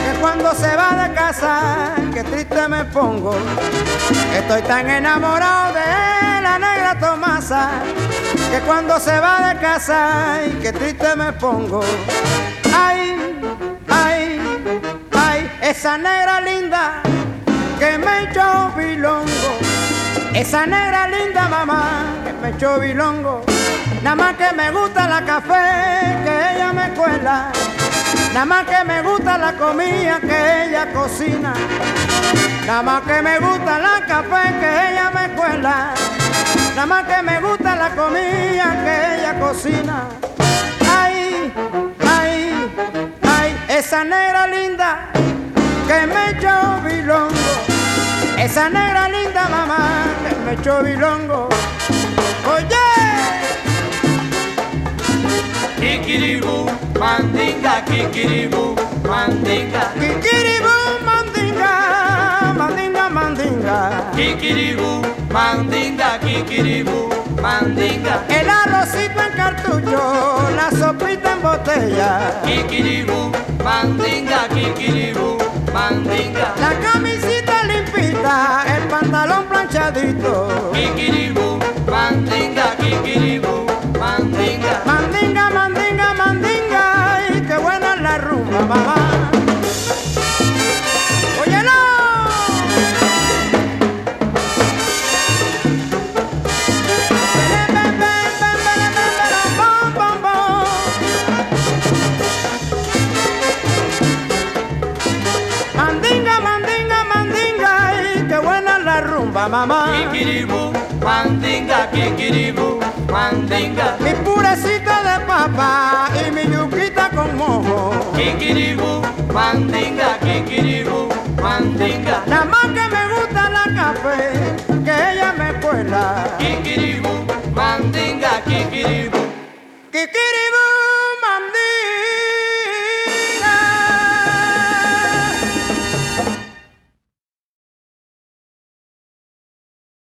que cuando se va de casa, que triste me pongo. Estoy tan enamorado de la negra Tomasa, que cuando se va de casa, que triste me pongo. Ay, ay, ay, esa negra linda que me echó bilongo. Esa negra linda mamá que me echó bilongo. Nada más que me gusta la café que ella me cuela. Nada más que me gusta la comida que ella cocina. Nada más que me gusta la café que ella me cuela. Nada más que me gusta la comida que ella cocina. Ay, ay, ay, esa negra linda que me echó bilongo. Esa negra linda mamá que me echó bilongo. Oye, kikiribú, mandinga, kikiribú, mandinga, kikiribú, mandinga, mandinga, mandinga. kikiribú, mandinga, kikiribú, mandinga, El arrocito en cartucho, la sopita en botella, kikiribú, mandinga, kikiribú, mandinga, la camisita limpita, el pantalón planchadito. kikiribú, mandinga, kikiribú, mandinga. Mandinga, mandinga, mandinga, ay, qué buena es la rumba, mamá. ¡Óyelo! Bom, bom, bom. Mandinga, mandinga, mandinga, ay, qué buena es la rumba, mamá. Kikiribú, mandinga, kikiribú, mandinga, Mi purecita de papa y mi yuquita con mojo. kikiribú, mandinga, kikiribú, mandinga, Nada más que me gusta la café que ella me cuela. kikiribú.